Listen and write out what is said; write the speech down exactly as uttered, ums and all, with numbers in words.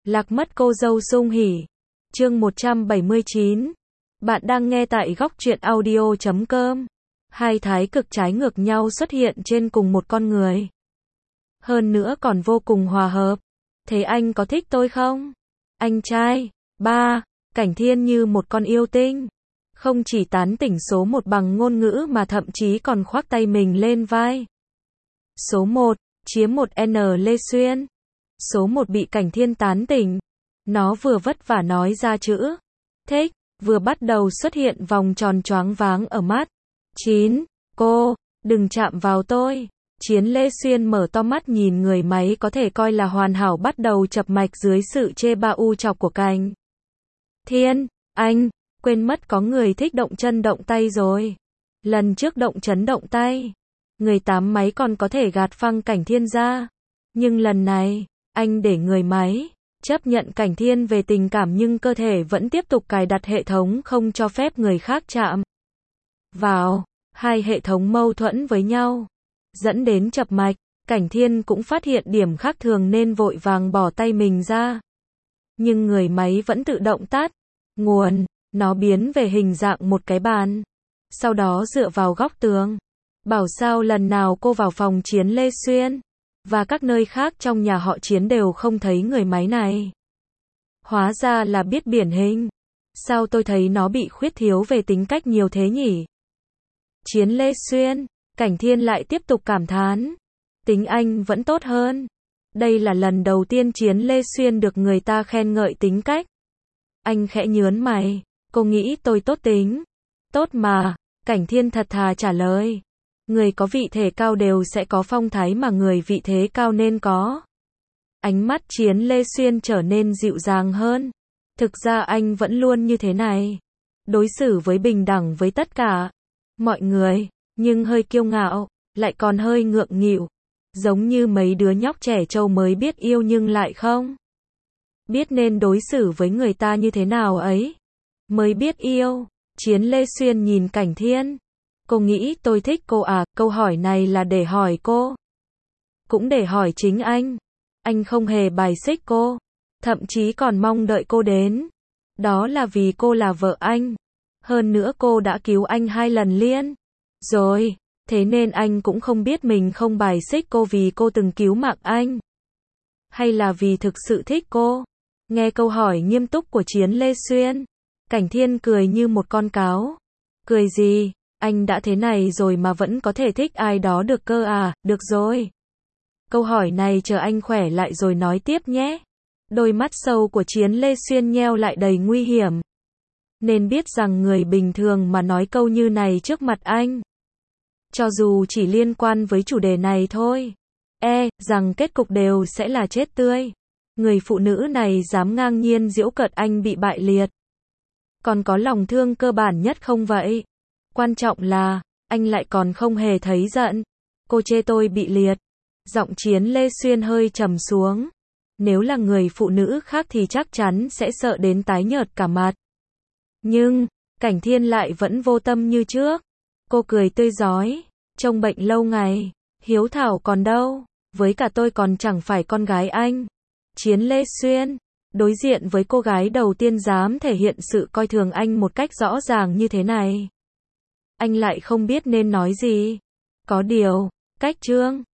Lạc mất cô dâu sung hỉ. Chương một trăm bảy mươi chín. Bạn đang nghe tại góc truyện audio chấm com. Hai thái cực trái ngược nhau xuất hiện trên cùng một con người. Hơn nữa còn vô cùng hòa hợp. Thế anh có thích tôi không? Anh trai. Ba. Cảnh Thiên như một con yêu tinh. Không chỉ tán tỉnh số một bằng ngôn ngữ mà thậm chí còn khoác tay mình lên vai. Số một. Chiếm một N Lê Xuyên. Số một bị Cảnh Thiên tán tỉnh. Nó vừa vất vả nói ra chữ thích, vừa bắt đầu xuất hiện vòng tròn choáng váng ở mắt. Chín. Cô, đừng chạm vào tôi. Chiến Lê Xuyên mở to mắt nhìn người máy có thể coi là hoàn hảo bắt đầu chập mạch dưới sự chê ba u chọc của Cảnh Thiên. Anh, quên mất có người thích động chân động tay rồi. Lần trước động chấn động tay, người tám máy còn có thể gạt phăng Cảnh Thiên ra. Nhưng lần này, anh để người máy chấp nhận Cảnh Thiên về tình cảm nhưng cơ thể vẫn tiếp tục cài đặt hệ thống không cho phép người khác chạm vào. Hai hệ thống mâu thuẫn với nhau, dẫn đến chập mạch. Cảnh Thiên cũng phát hiện điểm khác thường nên vội vàng bỏ tay mình ra. Nhưng người máy vẫn tự động tắt nguồn, nó biến về hình dạng một cái bàn. Sau đó dựa vào góc tường. Bảo sao lần nào cô vào phòng Chiến Lê Xuyên và các nơi khác trong nhà họ Chiến đều không thấy người máy này. Hóa ra là biết biển hình. Sao tôi thấy nó bị khuyết thiếu về tính cách nhiều thế nhỉ? Chiến Lê Xuyên. Cảnh Thiên lại tiếp tục cảm thán. Tính anh vẫn tốt hơn. Đây là lần đầu tiên Chiến Lê Xuyên được người ta khen ngợi tính cách. Anh khẽ nhớn mày. Cô nghĩ tôi tốt tính? Tốt mà. Cảnh Thiên thật thà trả lời. Người có vị thế cao đều sẽ có phong thái mà người vị thế cao nên có. Ánh mắt Chiến Lê Xuyên trở nên dịu dàng hơn. Thực ra anh vẫn luôn như thế này. Đối xử với bình đẳng với tất cả mọi người, nhưng hơi kiêu ngạo, lại còn hơi ngượng nghịu. Giống như mấy đứa nhóc trẻ trâu mới biết yêu nhưng lại không biết nên đối xử với người ta như thế nào ấy. Mới biết yêu. Chiến Lê Xuyên nhìn Cảnh Thiên. Cô nghĩ tôi thích cô à? Câu hỏi này là để hỏi cô, cũng để hỏi chính anh. Anh không hề bài xích cô, thậm chí còn mong đợi cô đến. Đó là vì cô là vợ anh. Hơn nữa cô đã cứu anh hai lần liên rồi, thế nên anh cũng không biết mình không bài xích cô vì cô từng cứu mạng anh, hay là vì thực sự thích cô. Nghe câu hỏi nghiêm túc của Chiến Lê Xuyên, Cảnh Thiên cười như một con cáo. Cười gì? Anh đã thế này rồi mà vẫn có thể thích ai đó được cơ à? Được rồi. Câu hỏi này chờ anh khỏe lại rồi nói tiếp nhé. Đôi mắt sâu của Chiến Lê Xuyên nheo lại đầy nguy hiểm. Nên biết rằng người bình thường mà nói câu như này trước mặt anh, cho dù chỉ liên quan với chủ đề này thôi, e rằng kết cục đều sẽ là chết tươi. Người phụ nữ này dám ngang nhiên giễu cợt anh bị bại liệt. Còn có lòng thương cơ bản nhất không vậy? Quan trọng là, anh lại còn không hề thấy giận. Cô chê tôi bị liệt. Giọng Chiến Lê Xuyên hơi trầm xuống. Nếu là người phụ nữ khác thì chắc chắn sẽ sợ đến tái nhợt cả mặt. Nhưng, Cảnh Thiên lại vẫn vô tâm như trước. Cô cười tươi rói. Trông bệnh lâu ngày, hiếu thảo còn đâu. Với cả tôi còn chẳng phải con gái anh. Chiến Lê Xuyên. Đối diện với cô gái đầu tiên dám thể hiện sự coi thường anh một cách rõ ràng như thế này, anh lại không biết nên nói gì. Có điều, cách Trương